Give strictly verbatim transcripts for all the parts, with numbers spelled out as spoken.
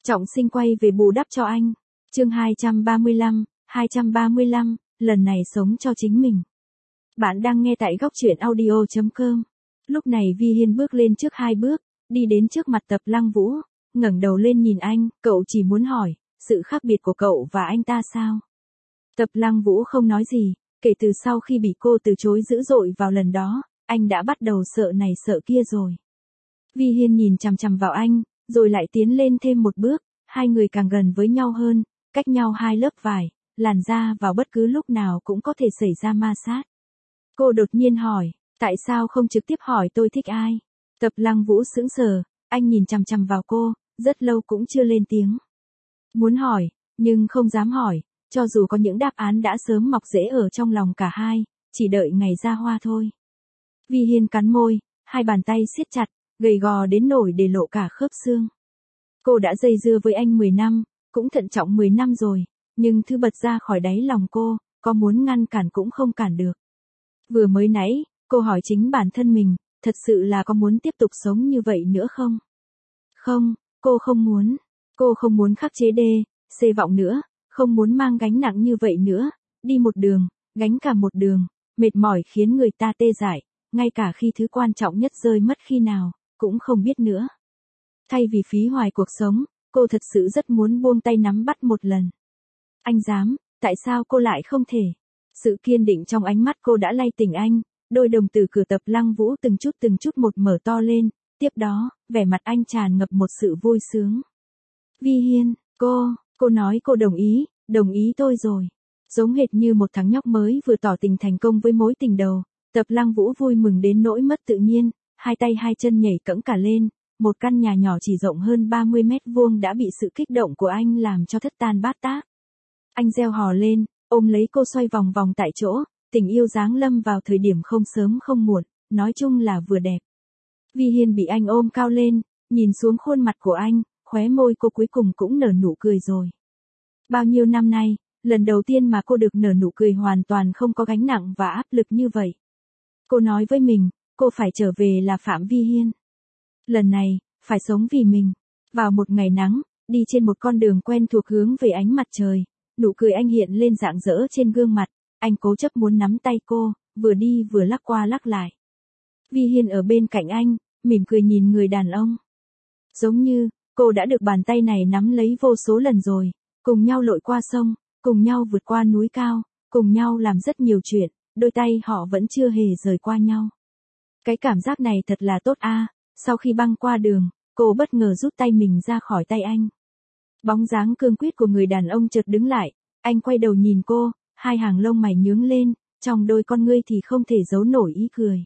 Trọng Sinh quay về bù đắp cho anh. Chương hai trăm ba mươi lăm, hai trăm ba mươi lăm, lần này sống cho chính mình. Bạn đang nghe tại góc truyện audio chấm com. Lúc này Vi Hiên bước lên trước hai bước, đi đến trước mặt Tập Lăng Vũ, ngẩng đầu lên nhìn anh, cậu chỉ muốn hỏi, sự khác biệt của cậu và anh ta sao? Tập Lăng Vũ không nói gì, kể từ sau khi bị cô từ chối dữ dội vào lần đó, anh đã bắt đầu sợ này sợ kia rồi. Vi Hiên nhìn chằm chằm vào anh, rồi lại tiến lên thêm một bước, hai người càng gần với nhau hơn, cách nhau hai lớp vải, làn da vào bất cứ lúc nào cũng có thể xảy ra ma sát. Cô đột nhiên hỏi, tại sao không trực tiếp hỏi tôi thích ai? Tập Lăng Vũ sững sờ, anh nhìn chằm chằm vào cô, rất lâu cũng chưa lên tiếng. Muốn hỏi, nhưng không dám hỏi, cho dù có những đáp án đã sớm mọc rễ ở trong lòng cả hai, chỉ đợi ngày ra hoa thôi. Vi Hiên cắn môi, hai bàn tay siết chặt, gầy gò đến nỗi để lộ cả khớp xương. Cô đã dây dưa với anh mười năm, cũng thận trọng mười năm rồi, nhưng thứ bật ra khỏi đáy lòng cô, có muốn ngăn cản cũng không cản được. Vừa mới nãy, cô hỏi chính bản thân mình, thật sự là có muốn tiếp tục sống như vậy nữa không? Không, cô không muốn. Cô không muốn khắc chế đê, xê vọng nữa, không muốn mang gánh nặng như vậy nữa, đi một đường, gánh cả một đường, mệt mỏi khiến người ta tê dại, ngay cả khi thứ quan trọng nhất rơi mất khi nào, cũng không biết nữa. Thay vì phí hoài cuộc sống, cô thật sự rất muốn buông tay nắm bắt một lần. Anh dám, tại sao cô lại không thể? Sự kiên định trong ánh mắt cô đã lay tỉnh anh, đôi đồng tử cửa Tập Lăng Vũ từng chút từng chút một mở to lên, tiếp đó, vẻ mặt anh tràn ngập một sự vui sướng. Vi Hiên, cô, cô nói cô đồng ý, đồng ý tôi rồi. Giống hệt như một thằng nhóc mới vừa tỏ tình thành công với mối tình đầu, Tập Lăng Vũ vui mừng đến nỗi mất tự nhiên, hai tay hai chân nhảy cẫng cả lên, một căn nhà nhỏ chỉ rộng hơn ba mươi mét vuông đã bị sự kích động của anh làm cho thất tan bát tác. Anh reo hò lên, ôm lấy cô xoay vòng vòng tại chỗ, tình yêu giáng lâm vào thời điểm không sớm không muộn, nói chung là vừa đẹp. Vi Hiên bị anh ôm cao lên, nhìn xuống khuôn mặt của anh, khóe môi cô cuối cùng cũng nở nụ cười rồi. Bao nhiêu năm nay, lần đầu tiên mà cô được nở nụ cười hoàn toàn không có gánh nặng và áp lực như vậy. Cô nói với mình, cô phải trở về là Phạm Vi Hiên. Lần này, phải sống vì mình. Vào một ngày nắng, đi trên một con đường quen thuộc hướng về ánh mặt trời, nụ cười anh hiện lên rạng rỡ trên gương mặt, anh cố chấp muốn nắm tay cô, vừa đi vừa lắc qua lắc lại. Vi Hiên ở bên cạnh anh, mỉm cười nhìn người đàn ông. Giống như, cô đã được bàn tay này nắm lấy vô số lần rồi, cùng nhau lội qua sông, cùng nhau vượt qua núi cao, cùng nhau làm rất nhiều chuyện, đôi tay họ vẫn chưa hề rời qua nhau. Cái cảm giác này thật là tốt a. À. Sau khi băng qua đường, cô bất ngờ rút tay mình ra khỏi tay anh. Bóng dáng cương quyết của người đàn ông chợt đứng lại, anh quay đầu nhìn cô, hai hàng lông mày nhướng lên, trong đôi con ngươi thì không thể giấu nổi ý cười.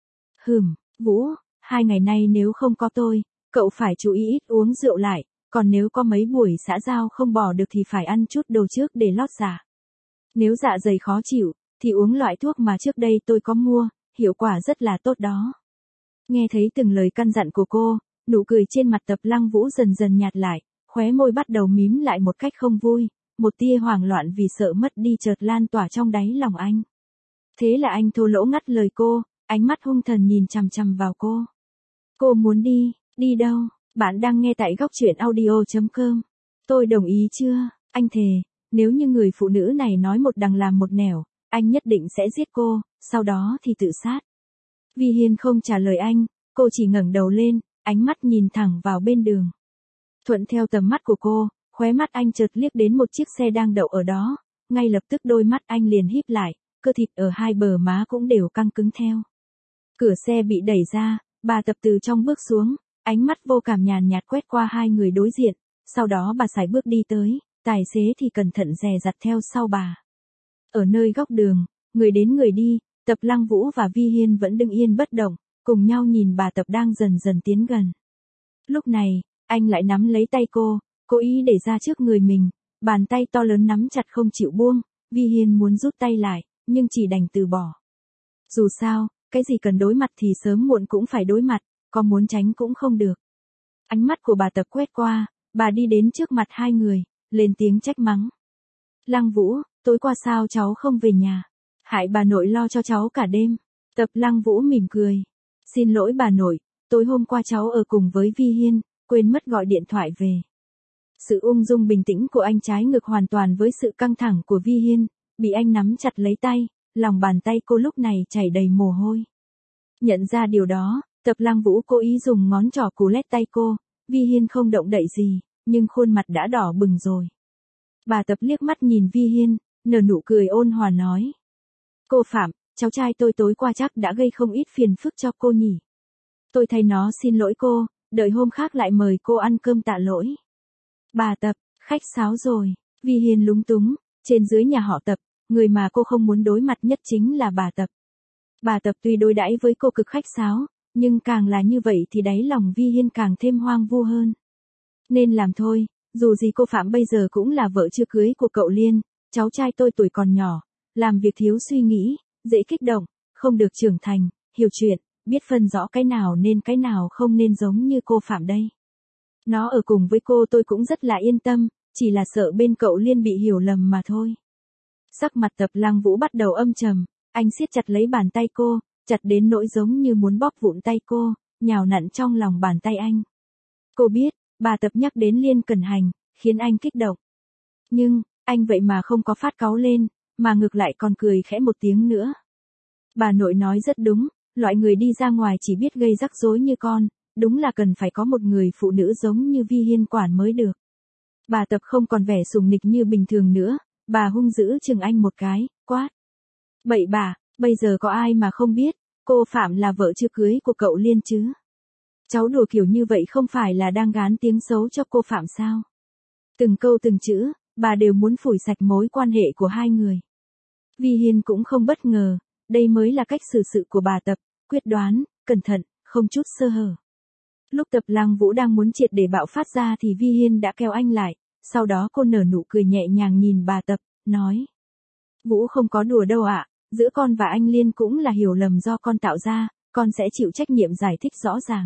Hừm, Vũ, hai ngày nay nếu không có tôi, cậu phải chú ý ít uống rượu lại, còn nếu có mấy buổi xã giao không bỏ được thì phải ăn chút đồ trước để lót dạ. Nếu dạ dày khó chịu, thì uống loại thuốc mà trước đây tôi có mua, hiệu quả rất là tốt đó. Nghe thấy từng lời căn dặn của cô, nụ cười trên mặt Tập Lăng Vũ dần dần nhạt lại, khóe môi bắt đầu mím lại một cách không vui, một tia hoảng loạn vì sợ mất đi chợt lan tỏa trong đáy lòng anh. Thế là anh thô lỗ ngắt lời cô, ánh mắt hung thần nhìn chằm chằm vào cô. Cô muốn đi, đi đâu? Bạn đang nghe tại góc truyện audio chấm com. Tôi đồng ý chưa? Anh thề, nếu như người phụ nữ này nói một đằng làm một nẻo, anh nhất định sẽ giết cô, sau đó thì tự sát. Vi Hiên không trả lời anh, cô chỉ ngẩng đầu lên, ánh mắt nhìn thẳng vào bên đường. Thuận theo tầm mắt của cô, khóe mắt anh chợt liếc đến một chiếc xe đang đậu ở đó, ngay lập tức đôi mắt anh liền híp lại, cơ thịt ở hai bờ má cũng đều căng cứng theo. Cửa xe bị đẩy ra, bà Tập từ trong bước xuống, ánh mắt vô cảm nhàn nhạt quét qua hai người đối diện, sau đó bà sải bước đi tới, tài xế thì cẩn thận dè dặt theo sau bà. Ở nơi góc đường, người đến người đi, Tập Lăng Vũ và Vi Hiên vẫn đứng yên bất động, cùng nhau nhìn bà Tập đang dần dần tiến gần. Lúc này, anh lại nắm lấy tay cô, cố ý để ra trước người mình, bàn tay to lớn nắm chặt không chịu buông, Vi Hiên muốn rút tay lại, nhưng chỉ đành từ bỏ. Dù sao, cái gì cần đối mặt thì sớm muộn cũng phải đối mặt, có muốn tránh cũng không được. Ánh mắt của bà Tập quét qua, bà đi đến trước mặt hai người, lên tiếng trách mắng. Lăng Vũ, tối qua sao cháu không về nhà? Hại bà nội lo cho cháu cả đêm. Tập Lăng Vũ mỉm cười. Xin lỗi bà nội, tối hôm qua cháu ở cùng với Vi Hiên, quên mất gọi điện thoại về. Sự ung dung bình tĩnh của anh trái ngược hoàn toàn với sự căng thẳng của Vi Hiên, bị anh nắm chặt lấy tay, lòng bàn tay cô lúc này chảy đầy mồ hôi. Nhận ra điều đó, Tập Lăng Vũ cố ý dùng ngón trỏ cù lét tay cô, Vi Hiên không động đậy gì, nhưng khuôn mặt đã đỏ bừng rồi. Bà Tập liếc mắt nhìn Vi Hiên, nở nụ cười ôn hòa nói. Cô Phạm, cháu trai tôi tối qua chắc đã gây không ít phiền phức cho cô nhỉ. Tôi thay nó xin lỗi cô, đợi hôm khác lại mời cô ăn cơm tạ lỗi. Bà Tập, khách sáo rồi, Vi Hiên lúng túng, trên dưới nhà họ Tập, người mà cô không muốn đối mặt nhất chính là bà Tập. Bà Tập tuy đối đãi với cô cực khách sáo, nhưng càng là như vậy thì đáy lòng Vi Hiên càng thêm hoang vu hơn. Nên làm thôi, dù gì cô Phạm bây giờ cũng là vợ chưa cưới của cậu Liên, cháu trai tôi tuổi còn nhỏ, làm việc thiếu suy nghĩ, dễ kích động, không được trưởng thành, hiểu chuyện, biết phân rõ cái nào nên cái nào không nên giống như cô Phạm đây. Nó ở cùng với cô tôi cũng rất là yên tâm, chỉ là sợ bên cậu Liên bị hiểu lầm mà thôi. Sắc mặt Tập Lăng Vũ bắt đầu âm trầm, anh siết chặt lấy bàn tay cô, chặt đến nỗi giống như muốn bóp vụn tay cô, nhào nặn trong lòng bàn tay anh. Cô biết, bà Tập nhắc đến Liên Cẩn Hành, khiến anh kích động. Nhưng, anh vậy mà không có phát cáu lên, mà ngược lại còn cười khẽ một tiếng nữa. Bà nội nói rất đúng, loại người đi ra ngoài chỉ biết gây rắc rối như con, đúng là cần phải có một người phụ nữ giống như Vi Hiên quản mới được. Bà Tập không còn vẻ sùng nịch như bình thường nữa, bà hung dữ chừng anh một cái, quát. Bậy bạ, bây giờ có ai mà không biết, cô Phạm là vợ chưa cưới của cậu Liên chứ? Cháu đùa kiểu như vậy không phải là đang gán tiếng xấu cho cô Phạm sao? Từng câu từng chữ, bà đều muốn phủi sạch mối quan hệ của hai người. Vi Hiên cũng không bất ngờ, đây mới là cách xử sự của bà Tập, quyết đoán, cẩn thận, không chút sơ hở. Lúc Tập Lăng Vũ đang muốn triệt để bạo phát ra thì Vi Hiên đã kéo anh lại, sau đó cô nở nụ cười nhẹ nhàng nhìn bà Tập, nói. Vũ không có đùa đâu ạ, giữa con và anh Liên cũng là hiểu lầm do con tạo ra, con sẽ chịu trách nhiệm giải thích rõ ràng.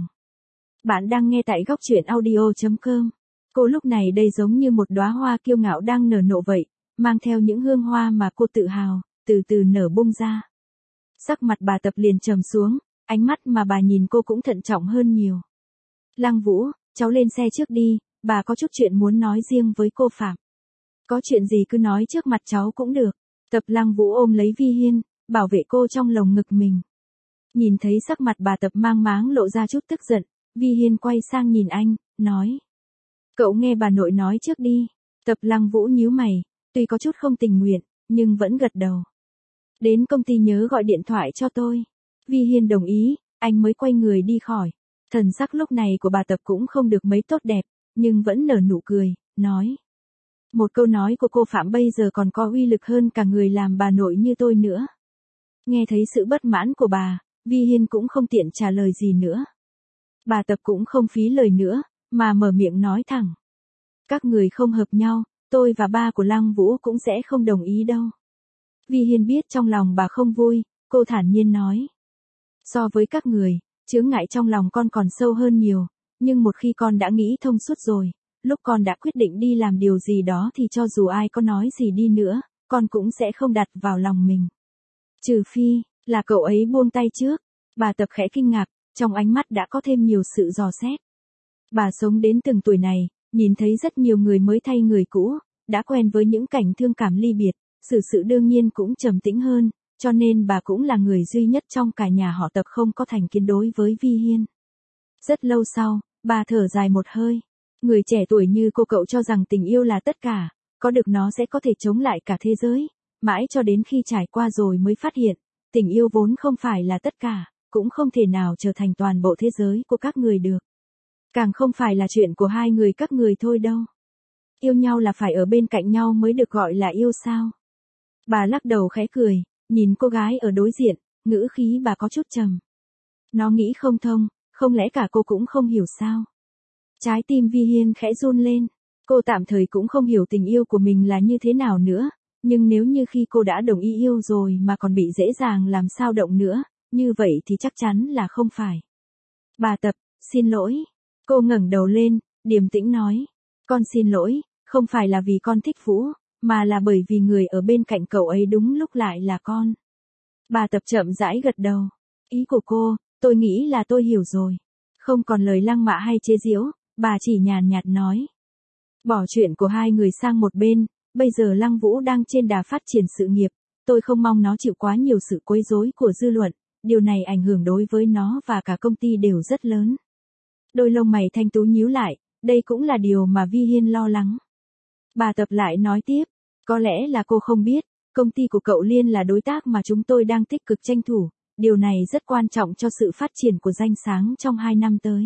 Bạn đang nghe tại góc truyện audio chấm com. Cô lúc này đây giống như một đóa hoa kiêu ngạo đang nở nộ vậy, mang theo những hương hoa mà cô tự hào, từ từ nở bung ra. Sắc mặt bà Tập liền trầm xuống, ánh mắt mà bà nhìn cô cũng thận trọng hơn nhiều. Lăng Vũ, cháu lên xe trước đi, bà có chút chuyện muốn nói riêng với cô Phạm. Có chuyện gì cứ nói trước mặt cháu cũng được. Tập Lăng Vũ ôm lấy Vi Hiên, bảo vệ cô trong lồng ngực mình. Nhìn thấy sắc mặt bà Tập mang máng lộ ra chút tức giận, Vi Hiên quay sang nhìn anh, nói. Cậu nghe bà nội nói trước đi. Tập Lăng Vũ nhíu mày, tuy có chút không tình nguyện, nhưng vẫn gật đầu. Đến công ty nhớ gọi điện thoại cho tôi. Vi Hiên đồng ý, anh mới quay người đi khỏi. Thần sắc lúc này của bà Tập cũng không được mấy tốt đẹp, nhưng vẫn nở nụ cười, nói. Một câu nói của cô Phạm bây giờ còn có uy lực hơn cả người làm bà nội như tôi nữa. Nghe thấy sự bất mãn của bà, Vi Hiên cũng không tiện trả lời gì nữa. Bà Tập cũng không phí lời nữa, mà mở miệng nói thẳng. Các người không hợp nhau, tôi và ba của Lăng Vũ cũng sẽ không đồng ý đâu. Vi Hiên biết trong lòng bà không vui, cô thản nhiên nói. So với các người, chướng ngại trong lòng con còn sâu hơn nhiều, nhưng một khi con đã nghĩ thông suốt rồi, lúc con đã quyết định đi làm điều gì đó thì cho dù ai có nói gì đi nữa, con cũng sẽ không đặt vào lòng mình. Trừ phi, là cậu ấy buông tay trước. Bà Tập khẽ kinh ngạc, trong ánh mắt đã có thêm nhiều sự dò xét. Bà sống đến từng tuổi này, nhìn thấy rất nhiều người mới thay người cũ, đã quen với những cảnh thương cảm ly biệt, xử sự đương nhiên cũng trầm tĩnh hơn, cho nên bà cũng là người duy nhất trong cả nhà họ Tập không có thành kiến đối với Vi Hiên. Rất lâu sau, bà thở dài một hơi. Người trẻ tuổi như cô cậu cho rằng tình yêu là tất cả, có được nó sẽ có thể chống lại cả thế giới, mãi cho đến khi trải qua rồi mới phát hiện, tình yêu vốn không phải là tất cả, cũng không thể nào trở thành toàn bộ thế giới của các người được. Càng không phải là chuyện của hai người các người thôi đâu. Yêu nhau là phải ở bên cạnh nhau mới được gọi là yêu sao? Bà lắc đầu khẽ cười, nhìn cô gái ở đối diện, ngữ khí bà có chút trầm. Nó nghĩ không thông, không lẽ cả cô cũng không hiểu sao? Trái tim Vi Hiên khẽ run lên, cô tạm thời cũng không hiểu tình yêu của mình là như thế nào nữa, nhưng nếu như khi cô đã đồng ý yêu rồi mà còn bị dễ dàng làm sao động nữa, như vậy thì chắc chắn là không phải. Bà Tập, xin lỗi. Cô ngẩng đầu lên, điềm tĩnh nói. Con xin lỗi, không phải là vì con thích Vũ, mà là bởi vì người ở bên cạnh cậu ấy đúng lúc lại là con. Bà Tập chậm rãi gật đầu. Ý của cô, tôi nghĩ là tôi hiểu rồi. Không còn lời lăng mạ hay chế giễu, bà chỉ nhàn nhạt nói. Bỏ chuyện của hai người sang một bên, bây giờ Lăng Vũ đang trên đà phát triển sự nghiệp, tôi không mong nó chịu quá nhiều sự quấy rối của dư luận, điều này ảnh hưởng đối với nó và cả công ty đều rất lớn. Đôi lông mày Thanh Tú nhíu lại, đây cũng là điều mà Vi Hiên lo lắng. Bà Tập lại nói tiếp, có lẽ là cô không biết, công ty của cậu Liên là đối tác mà chúng tôi đang tích cực tranh thủ, điều này rất quan trọng cho sự phát triển của danh sáng trong hai năm tới.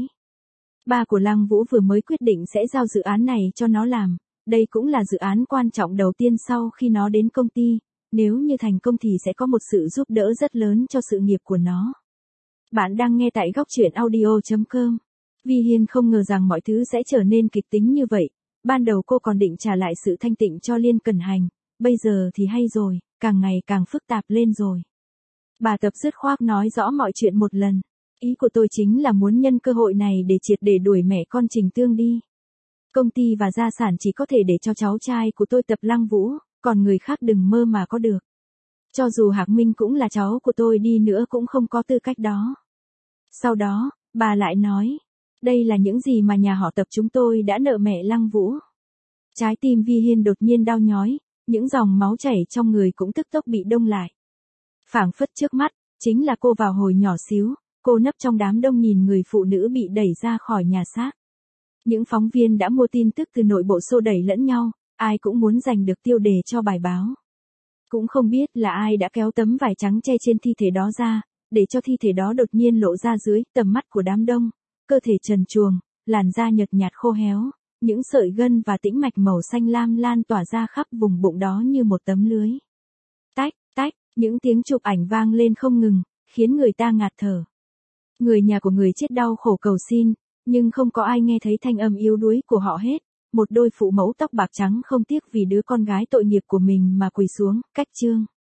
Ba của Lăng Vũ vừa mới quyết định sẽ giao dự án này cho nó làm, đây cũng là dự án quan trọng đầu tiên sau khi nó đến công ty, nếu như thành công thì sẽ có một sự giúp đỡ rất lớn cho sự nghiệp của nó. Bạn đang nghe tại góc truyện audio chấm com. Vi Hiên không ngờ rằng mọi thứ sẽ trở nên kịch tính như vậy, ban đầu cô còn định trả lại sự thanh tịnh cho Liên Cẩn Hành, bây giờ thì hay rồi, càng ngày càng phức tạp lên rồi. Bà Tập dứt khoát nói rõ mọi chuyện một lần. Ý của tôi chính là muốn nhân cơ hội này để triệt để đuổi mẹ con Trình Tương đi. Công ty và gia sản chỉ có thể để cho cháu trai của tôi Tập Lăng Vũ, còn người khác đừng mơ mà có được. Cho dù Hạc Minh cũng là cháu của tôi đi nữa cũng không có tư cách đó. Sau đó, bà lại nói, đây là những gì mà nhà họ Tập chúng tôi đã nợ mẹ Lăng Vũ. Trái tim Vi Hiên đột nhiên đau nhói, những dòng máu chảy trong người cũng tức tốc bị đông lại. Phảng phất trước mắt, chính là cô vào hồi nhỏ xíu, cô nấp trong đám đông nhìn người phụ nữ bị đẩy ra khỏi nhà xác. Những phóng viên đã mua tin tức từ nội bộ xô đẩy lẫn nhau, ai cũng muốn giành được tiêu đề cho bài báo. Cũng không biết là ai đã kéo tấm vải trắng che trên thi thể đó ra, để cho thi thể đó đột nhiên lộ ra dưới tầm mắt của đám đông, cơ thể trần truồng, làn da nhợt nhạt khô héo, những sợi gân và tĩnh mạch màu xanh lam lan tỏa ra khắp vùng bụng đó như một tấm lưới. Tách, tách, những tiếng chụp ảnh vang lên không ngừng, khiến người ta ngạt thở. Người nhà của người chết đau khổ cầu xin, nhưng không có ai nghe thấy thanh âm yếu đuối của họ hết. Một đôi phụ mẫu tóc bạc trắng không tiếc vì đứa con gái tội nghiệp của mình mà quỳ xuống, cách chương.